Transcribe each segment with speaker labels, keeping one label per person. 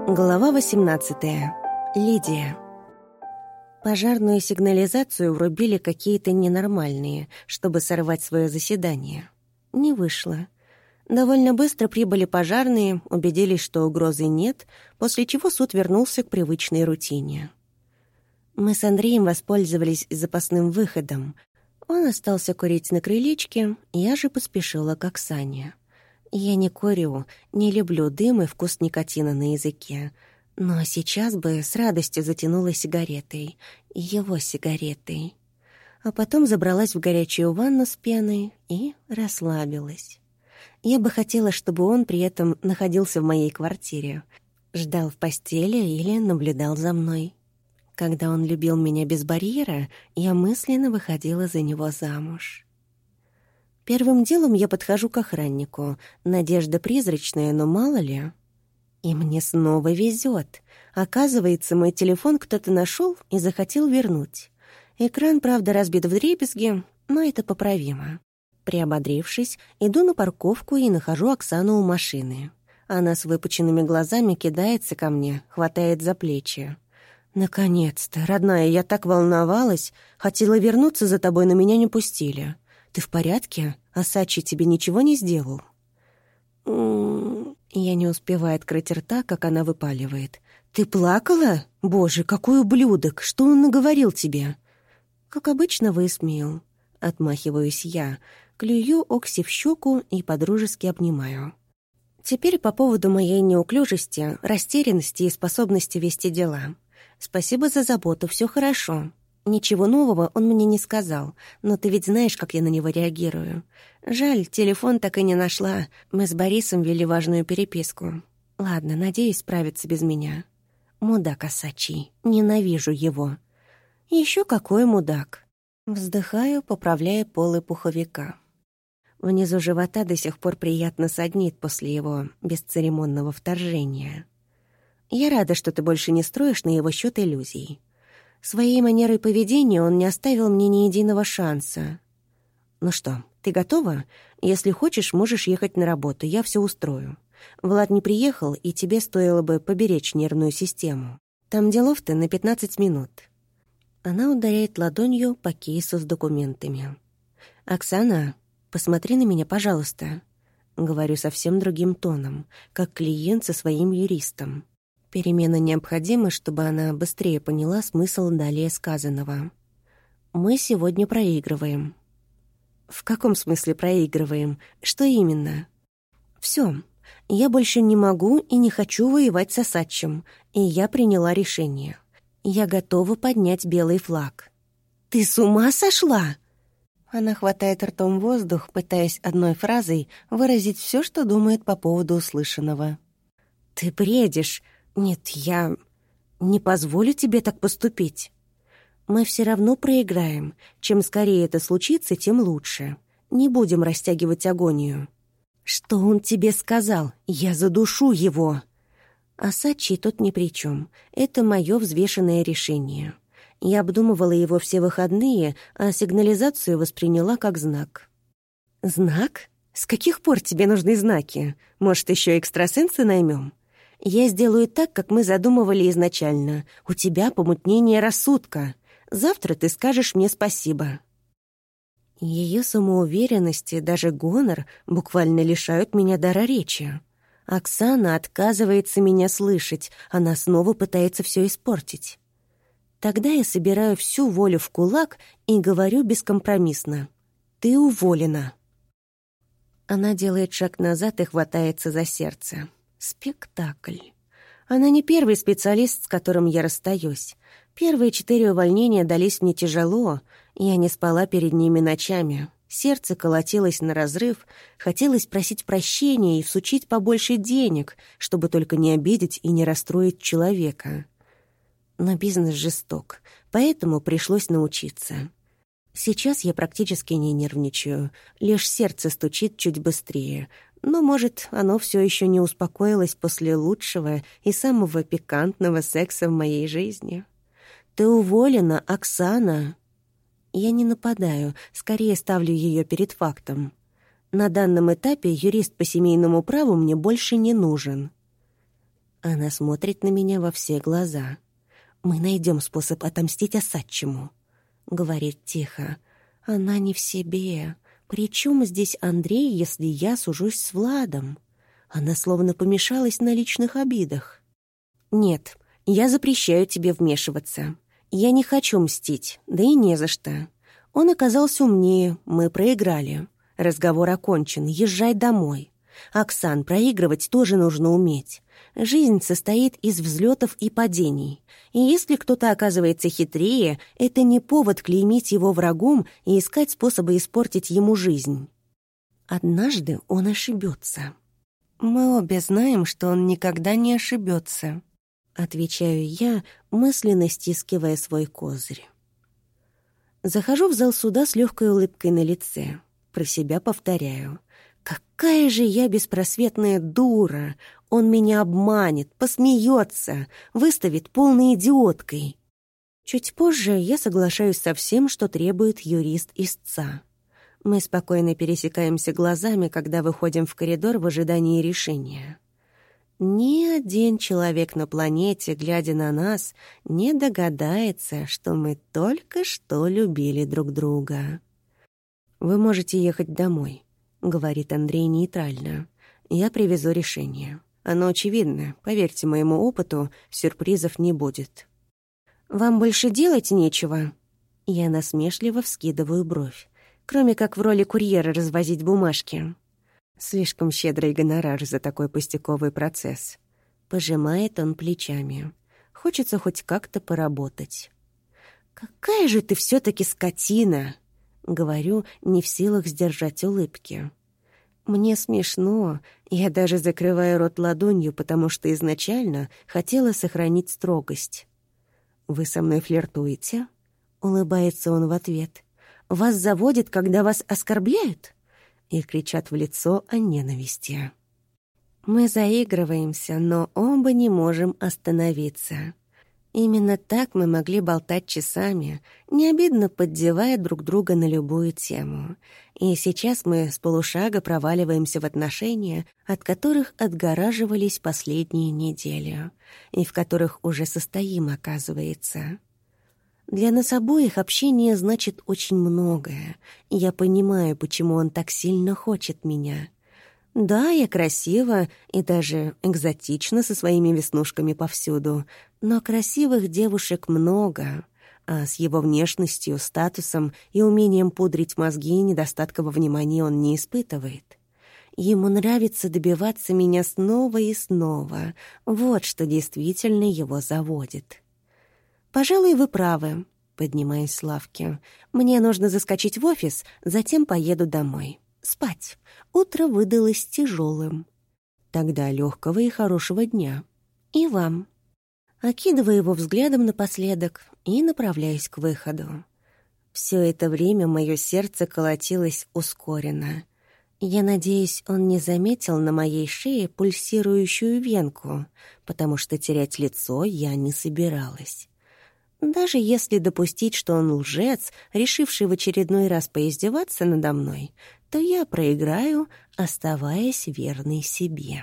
Speaker 1: Глава 18. Лидия. Пожарную сигнализацию врубили какие-то ненормальные, чтобы сорвать свое заседание. Не вышло. Довольно быстро прибыли пожарные, убедились, что угрозы нет, после чего суд вернулся к привычной рутине. Мы с Андреем воспользовались запасным выходом. Он остался курить на крылечке, я же поспешила к Оксане. Я не курю, не люблю дым и вкус никотина на языке. Но сейчас бы с радостью затянула сигаретой. Его сигаретой. А потом забралась в горячую ванну с пеной и расслабилась. Я бы хотела, чтобы он при этом находился в моей квартире. Ждал в постели или наблюдал за мной. Когда он любил меня без барьера, я мысленно выходила за него замуж. Первым делом я подхожу к охраннику. Надежда призрачная, но мало ли. И мне снова везет. Оказывается, мой телефон кто-то нашел и захотел вернуть. Экран, правда, разбит вдребезги, но это поправимо. Приободрившись, иду на парковку и нахожу Оксану у машины. Она с выпученными глазами кидается ко мне, хватает за плечи. «Наконец-то, родная, я так волновалась. Хотела вернуться за тобой, но меня не пустили. Ты в порядке? А Сачи тебе ничего не сделал?» Я не успеваю открыть рта, как она выпаливает. «Ты плакала? Боже, какой ублюдок! Что он наговорил тебе?» «Как обычно, высмеял». Отмахиваюсь я, клюю Окси в щеку и подружески обнимаю. Теперь по поводу моей неуклюжести, растерянности и способности вести дела. Спасибо за заботу, все хорошо. Ничего нового он мне не сказал, но ты ведь знаешь, как я на него реагирую. Жаль, телефон так и не нашла. Мы с Борисом вели важную переписку. Ладно, надеюсь, справится без меня. Мудак Асачи. Ненавижу его. Еще какой мудак. Вздыхаю, поправляя полы пуховика. Внизу живота до сих пор приятно саднит после его бесцеремонного вторжения. Я рада, что ты больше не строишь на его счет иллюзий. Своей манерой поведения он не оставил мне ни единого шанса. Ну что, ты готова? Если хочешь, можешь ехать на работу, я все устрою. Влад не приехал, и тебе стоило бы поберечь нервную систему. Там делов-то на 15 минут. Она ударяет ладонью по кейсу с документами. «Оксана, посмотри на меня, пожалуйста». Говорю совсем другим тоном, как клиент со своим юристом. Перемена необходима, чтобы она быстрее поняла смысл далее сказанного. «Мы сегодня проигрываем». «В каком смысле проигрываем? Что именно?» «Всё. Я больше не могу и не хочу воевать с Асачем, и я приняла решение. Я готова поднять белый флаг». «Ты с ума сошла?» Она хватает ртом воздух, пытаясь одной фразой выразить всё, что думает по поводу услышанного. «Ты бредишь. Нет, я не позволю тебе так поступить. Мы все равно проиграем. Чем скорее это случится, тем лучше. Не будем растягивать агонию». «Что он тебе сказал? Я задушу его!» А Сачи тут ни при чем. Это мое взвешенное решение. Я обдумывала его все выходные, а сигнализацию восприняла как знак. «Знак? С каких пор тебе нужны знаки? Может, еще экстрасенсы наймем? Я сделаю так, как мы задумывали изначально. У тебя помутнение рассудка. Завтра ты скажешь мне спасибо». Ее самоуверенность и даже гонор буквально лишают меня дара речи. Оксана отказывается меня слышать, она снова пытается все испортить. Тогда я собираю всю волю в кулак и говорю бескомпромиссно: «Ты уволена». Она делает шаг назад и хватается за сердце. Спектакль. Она не первый специалист, с которым я расстаюсь. Первые 4 увольнения дались мне тяжело. Я не спала перед ними ночами. Сердце колотилось наразрыв. Хотелось просить прощения и всучить побольше денег, чтобы только не обидеть и не расстроить человека. Но бизнес жесток, поэтому пришлось научиться. Сейчас я практически не нервничаю. Лишь сердце стучит чуть быстрее. Но, может, оно все еще не успокоилось после лучшего и самого пикантного секса в моей жизни. «Ты уволена, Оксана!» Я не нападаю, скорее ставлю ее перед фактом. На данном этапе юрист по семейному праву мне больше не нужен. Она смотрит на меня во все глаза. «Мы найдем способ отомстить Осадчему», — говорит тихо. «Она не в себе. Причем здесь Андрей, если я сужусь с Владом?» Она словно помешалась на личных обидах. «Нет, я запрещаю тебе вмешиваться. Я не хочу мстить, да и не за что. Он оказался умнее, мы проиграли. Разговор окончен, езжай домой. Оксан, проигрывать тоже нужно уметь. Жизнь состоит из взлетов и падений. И если кто-то оказывается хитрее, это не повод клеймить его врагом и искать способы испортить ему жизнь. Однажды он ошибется. Мы обе знаем, что он никогда не ошибется. Отвечаю я, мысленно стискивая свой козырь. Захожу в зал суда с легкой улыбкой на лице. Про себя повторяю. Какая же я беспросветная дура! Он меня обманет, посмеется, выставит полной идиоткой. Чуть позже я соглашаюсь со всем, что требует юрист истца. Мы спокойно пересекаемся глазами, когда выходим в коридор в ожидании решения. Ни один человек на планете, глядя на нас, не догадается, что мы только что любили друг друга. «Вы можете ехать домой», — говорит Андрей нейтрально. «Я привезу решение. Оно очевидно, поверьте моему опыту, сюрпризов не будет». «Вам больше делать нечего?» Я насмешливо вскидываю бровь. «Кроме как в роли курьера развозить бумажки». Слишком щедрый гонорар за такой пустяковый процесс. Пожимает он плечами. Хочется хоть как-то поработать. «Какая же ты все-таки скотина!» Говорю, не в силах сдержать улыбки. Мне смешно, я даже закрываю рот ладонью, потому что изначально хотела сохранить строгость. «Вы со мной флиртуете?» Улыбается он в ответ. «Вас заводит, когда вас оскорбляют?» И кричат в лицо о ненависти. Мы заигрываемся, но оба не можем остановиться. Именно так мы могли болтать часами, не обидно поддевая друг друга на любую тему. И сейчас мы с полушага проваливаемся в отношения, от которых отгораживались последние недели, и в которых уже состоим, оказывается. Для нас обоих общение значит очень многое. Я понимаю, почему он так сильно хочет меня. Да, я красива и даже экзотична со своими веснушками повсюду, но красивых девушек много, а с его внешностью, статусом и умением пудрить мозги недостатка во внимании он не испытывает. Ему нравится добиваться меня снова и снова. Вот что действительно его заводит. «Пожалуй, вы правы», — поднимаюсь с лавки. «Мне нужно заскочить в офис, затем поеду домой. Спать. Утро выдалось тяжелым. Тогда легкого и хорошего дня. И вам». Окидываю его взглядом напоследок и направляюсь к выходу. Все это время мое сердце колотилось ускоренно. Я надеюсь, он не заметил на моей шее пульсирующую венку, потому что терять лицо я не собиралась. Даже если допустить, что он лжец, решивший в очередной раз поиздеваться надо мной, то я проиграю, оставаясь верной себе.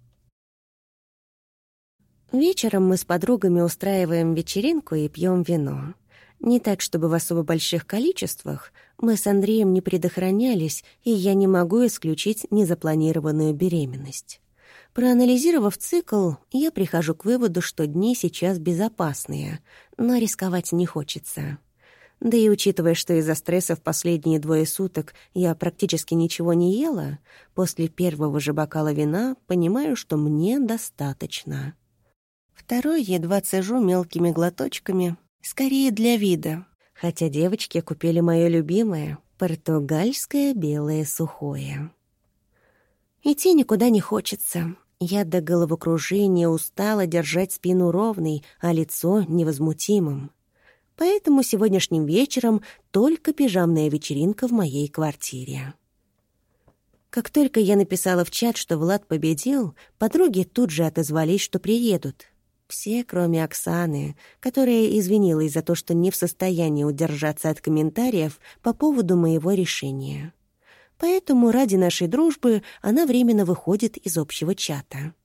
Speaker 1: Вечером мы с подругами устраиваем вечеринку и пьем вино. Не так, чтобы в особо больших количествах. Мы с Андреем не предохранялись, и я не могу исключить незапланированную беременность. Проанализировав цикл, я прихожу к выводу, что дни сейчас безопасные, но рисковать не хочется. Да и учитывая, что из-за стресса в последние 2 суток я практически ничего не ела, после первого же бокала вина понимаю, что мне достаточно. Второй едва цежу мелкими глоточками, скорее для вида, хотя девочки купили мое любимое португальское белое сухое. Идти никуда не хочется. Я до головокружения устала держать спину ровной, а лицо невозмутимым. Поэтому сегодняшним вечером только пижамная вечеринка в моей квартире. Как только я написала в чат, что Влад победил, подруги тут же отозвались, что приедут. Все, кроме Оксаны, которая извинилась за то, что не в состоянии удержаться от комментариев по поводу моего решения. Поэтому ради нашей дружбы она временно выходит из общего чата.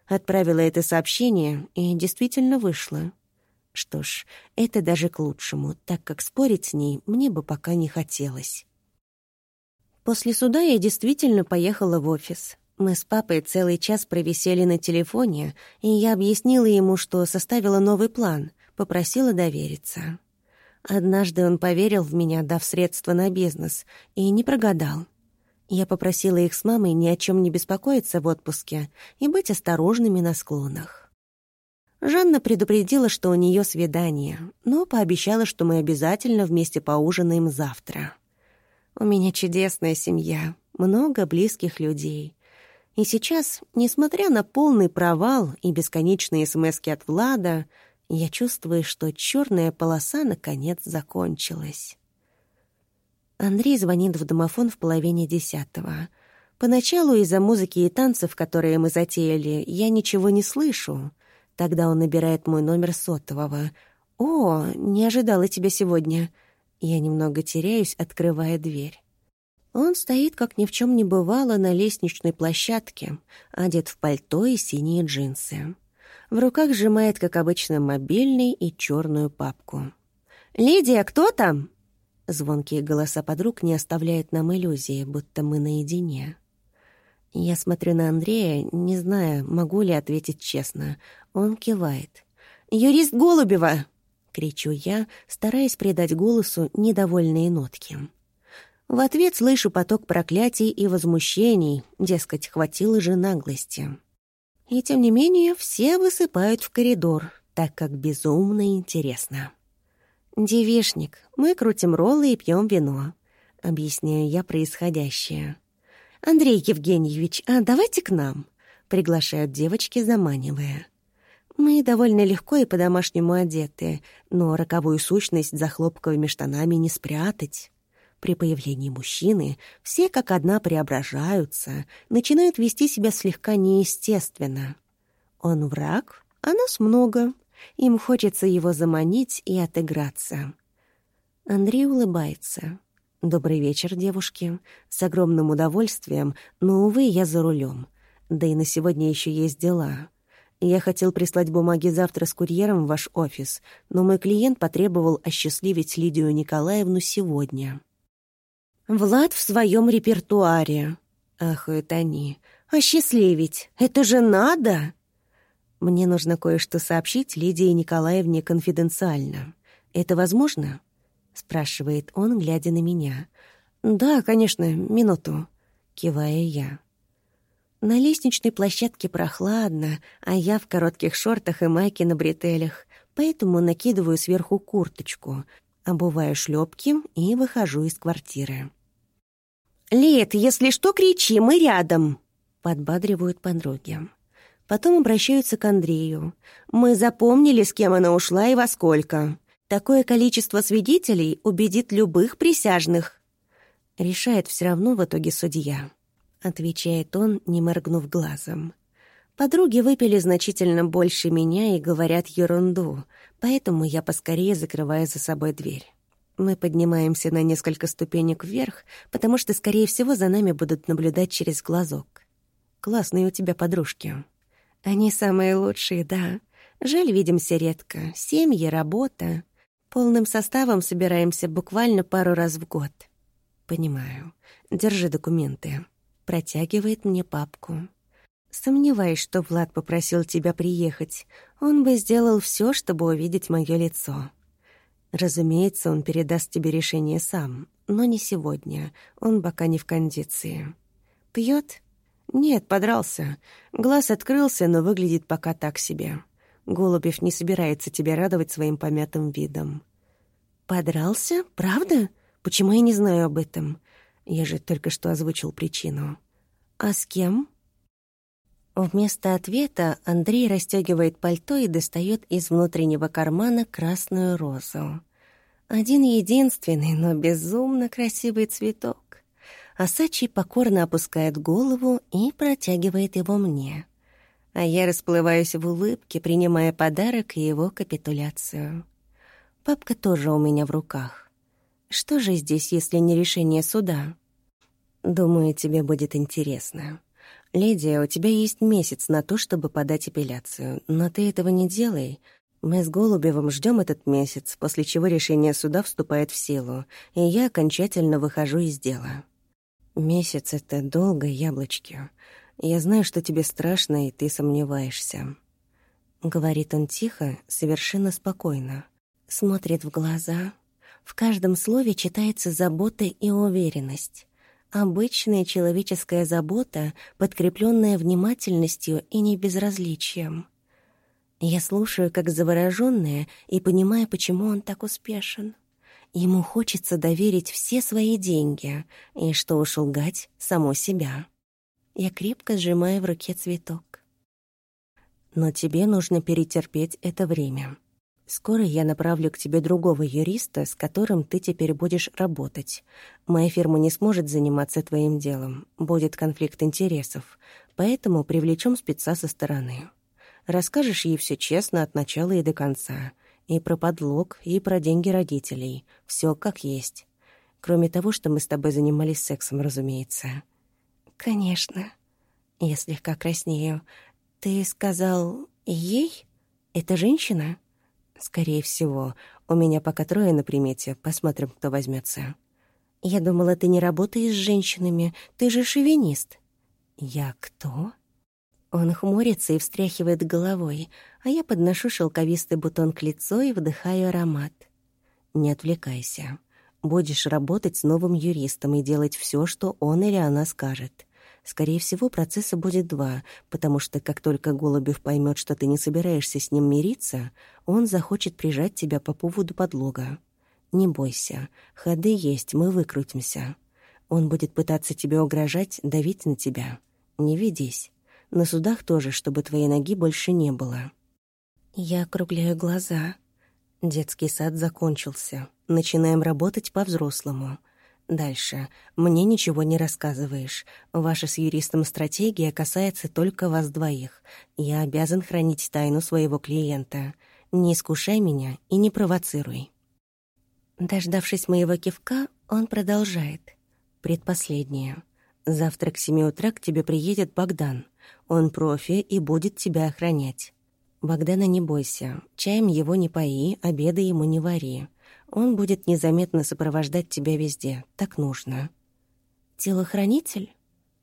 Speaker 1: Отправила это сообщение и действительно вышла. Что ж, это даже к лучшему, так как спорить с ней мне бы пока не хотелось. После суда я действительно поехала в офис. Мы с папой целый час провисели на телефоне, и я объяснила ему, что составила новый план, попросила довериться. Однажды он поверил в меня, дав средства на бизнес, и не прогадал. Я попросила их с мамой ни о чем не беспокоиться в отпуске и быть осторожными на склонах. Жанна предупредила, что у нее свидание, но пообещала, что мы обязательно вместе поужинаем завтра. У меня чудесная семья, много близких людей. И сейчас, несмотря на полный провал и бесконечные смски от Влада, я чувствую, что черная полоса наконец закончилась. Андрей звонит в домофон в 9:30. Поначалу из-за музыки и танцев, которые мы затеяли, я ничего не слышу. Тогда он набирает мой номер сотового. «О, не ожидала тебя сегодня». Я немного теряюсь, открывая дверь. Он стоит, как ни в чем не бывало, на лестничной площадке, одет в пальто и синие джинсы. В руках сжимает, как обычно, мобильный и черную папку. «Лидия, кто там?» Звонкие голоса подруг не оставляют нам иллюзии, будто мы наедине. Я смотрю на Андрея, не зная, могу ли ответить честно. Он кивает. «Юрист Голубева!» — кричу я, стараясь придать голосу недовольные нотки. В ответ слышу поток проклятий и возмущений, дескать, хватило же наглости. И тем не менее все высыпают в коридор, так как безумно интересно. «Девишник, мы крутим роллы и пьем вино», — объясняю я происходящее. «Андрей Евгеньевич, а давайте к нам», — приглашают девочки, заманивая. Мы довольно легко и по-домашнему одеты, но роковую сущность за хлопковыми штанами не спрятать. При появлении мужчины все как одна преображаются, начинают вести себя слегка неестественно. Он враг, а нас много. Им хочется его заманить и отыграться. Андрей улыбается. «Добрый вечер, девушки. С огромным удовольствием, но, увы, я за рулем. Да и на сегодня еще есть дела. Я хотел прислать бумаги завтра с курьером в ваш офис, но мой клиент потребовал осчастливить Лидию Николаевну сегодня». «Влад в своем репертуаре», — ахают они. «Осчастливить? Это же надо!» «Мне нужно кое-что сообщить Лидии Николаевне конфиденциально. Это возможно?» — спрашивает он, глядя на меня. «Да, конечно, минуту», — киваю я. На лестничной площадке прохладно, а я в коротких шортах и майке на бретелях, поэтому накидываю сверху курточку, обуваю шлёпки и выхожу из квартиры. «Лид, если что, кричи, мы рядом», — подбадривают подруги. Потом обращаются к Андрею. «Мы запомнили, с кем она ушла и во сколько. Такое количество свидетелей убедит любых присяжных». «Решает все равно в итоге судья», — отвечает он, не моргнув глазом. Подруги выпили значительно больше меня и говорят ерунду, поэтому я поскорее закрываю за собой дверь. Мы поднимаемся на несколько ступенек вверх, потому что, скорее всего, за нами будут наблюдать через глазок. «Классные у тебя подружки». «Они самые лучшие, да. Жаль, видимся редко. Семьи, работа. Полным составом собираемся буквально пару раз в год». «Понимаю. Держи документы». Протягивает мне папку. «Сомневаюсь, что Влад попросил тебя приехать. Он бы сделал все, чтобы увидеть мое лицо. Разумеется, он передаст тебе решение сам, но не сегодня. Он пока не в кондиции. Пьет? Нет, подрался. Глаз открылся, но выглядит пока так себе. Голубев не собирается тебя радовать своим помятым видом». «Подрался? Правда? Почему я не знаю об этом? Я же только что озвучил причину». «А с кем?» Вместо ответа Андрей расстегивает пальто и достает из внутреннего кармана красную розу. Один-единственный, но безумно красивый цветок. Асачий покорно опускает голову и протягивает его мне. А я расплываюсь в улыбке, принимая подарок и его капитуляцию. Папка тоже у меня в руках. Что же здесь, если не решение суда? Думаю, тебе будет интересно. «Лидия, у тебя есть месяц на то, чтобы подать апелляцию, но ты этого не делай. Мы с Голубевым ждем этот месяц, после чего решение суда вступает в силу, и я окончательно выхожу из дела». «Месяц — это долго, яблочки. Я знаю, что тебе страшно, и ты сомневаешься». Говорит он тихо, совершенно спокойно. Смотрит в глаза. В каждом слове читается забота и уверенность. Обычная человеческая забота, подкрепленная внимательностью и небезразличием. Я слушаю, как заворожённая, и понимаю, почему он так успешен. Ему хочется доверить все свои деньги, и, что уж лгать, саму себя. Я крепко сжимаю в руке цветок. Но тебе нужно перетерпеть это время. Скоро я направлю к тебе другого юриста, с которым ты теперь будешь работать. Моя фирма не сможет заниматься твоим делом. Будет конфликт интересов. Поэтому привлечем спеца со стороны. Расскажешь ей все честно от начала и до конца. И про подлог, и про деньги родителей. Все как есть. Кроме того, что мы с тобой занимались сексом, разумеется. «Конечно». Я слегка краснею. «Ты сказал ей? Это женщина?» «Скорее всего. У меня пока 3 на примете. Посмотрим, кто возьмется. «Я думала, ты не работаешь с женщинами. Ты же шовинист». «Я кто?» Он хмурится и встряхивает головой, а я подношу шелковистый бутон к лицу и вдыхаю аромат. «Не отвлекайся. Будешь работать с новым юристом и делать все, что он или она скажет. Скорее всего, процесса будет 2, потому что как только Голубев поймет, что ты не собираешься с ним мириться, он захочет прижать тебя по поводу подлога. Не бойся, ходы есть, мы выкрутимся. Он будет пытаться тебе угрожать, давить на тебя. Не ведись. На судах тоже, чтобы твоей ноги больше не было». Я округляю глаза. Детский сад закончился. Начинаем работать по-взрослому. Дальше. Мне ничего не рассказываешь. Ваша с юристом стратегия касается только вас двоих. Я обязан хранить тайну своего клиента. Не искушай меня и не провоцируй». Дождавшись моего кивка, он продолжает. «Предпоследнее. Завтра к 7 утра к тебе приедет Богдан. Он профи и будет тебя охранять. Богдана не бойся. Чаем его не пои, обеда ему не вари. Он будет незаметно сопровождать тебя везде. Так нужно». «Телохранитель?»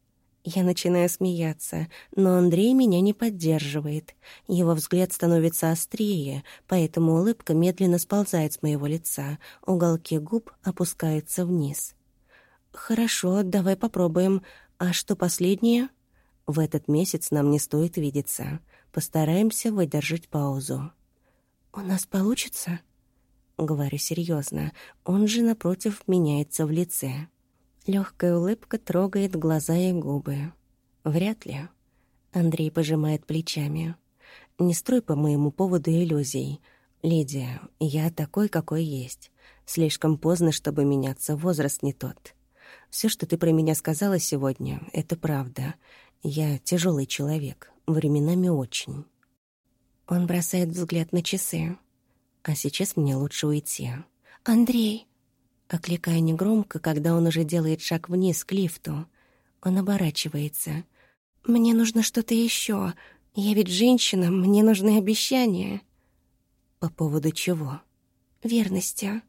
Speaker 1: Я начинаю смеяться, но Андрей меня не поддерживает. Его взгляд становится острее, поэтому улыбка медленно сползает с моего лица, уголки губ опускаются вниз. «Хорошо, давай попробуем. А что последнее?» «В этот месяц нам не стоит видеться. Постараемся выдержать паузу». «У нас получится?» Говорю серьезно. Он же, напротив, меняется в лице. Легкая улыбка трогает глаза и губы. «Вряд ли». Андрей пожимает плечами. «Не строй по моему поводу иллюзий. Лидия, я такой, какой есть. Слишком поздно, чтобы меняться, возраст не тот. Все, что ты про меня сказала сегодня, это правда. Я тяжелый человек, временами очень». Он бросает взгляд на часы. «А сейчас мне лучше уйти». «Андрей!» Окликаю негромко, когда он уже делает шаг вниз к лифту. Он оборачивается. «Мне нужно что-то еще. Я ведь женщина, мне нужны обещания». «По поводу чего?» «Верности».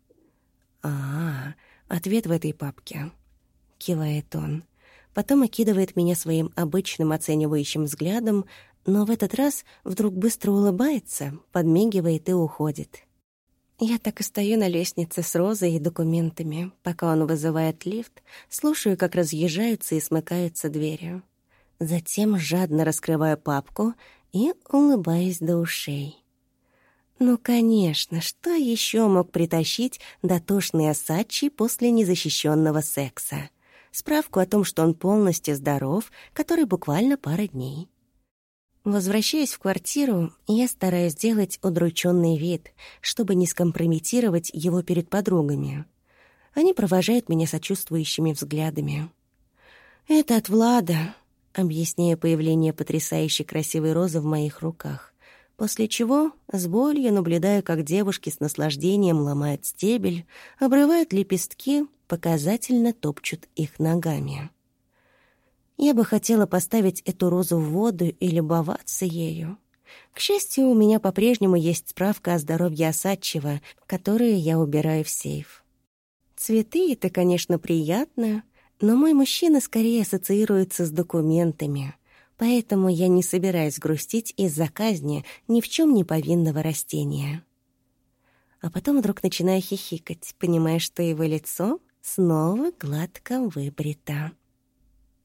Speaker 1: Ответ в этой папке». Кивает он. Потом окидывает меня своим обычным оценивающим взглядом, но в этот раз вдруг быстро улыбается, подмигивает и уходит. Я так и стою на лестнице с розой и документами, пока он вызывает лифт, слушаю, как разъезжаются и смыкаются двери. Затем жадно раскрываю папку и улыбаюсь до ушей. Ну, конечно, что еще мог притащить дотошный Осадчий после незащищенного секса? Справку о том, что он полностью здоров, который буквально пара дней. Возвращаясь в квартиру, я стараюсь сделать удрученный вид, чтобы не скомпрометировать его перед подругами. Они провожают меня сочувствующими взглядами. «Это от Влада», — объясняя появление потрясающе красивой розы в моих руках, после чего с болью наблюдаю, как девушки с наслаждением ломают стебель, обрывают лепестки, показательно топчут их ногами. Я бы хотела поставить эту розу в воду и любоваться ею. К счастью, у меня по-прежнему есть справка о здоровье Осадчего, которую я убираю в сейф. Цветы — это, конечно, приятно, но мой мужчина скорее ассоциируется с документами, поэтому я не собираюсь грустить из-за казни ни в чем не повинного растения. А потом вдруг начинаю хихикать, понимая, что его лицо снова гладко выбрито.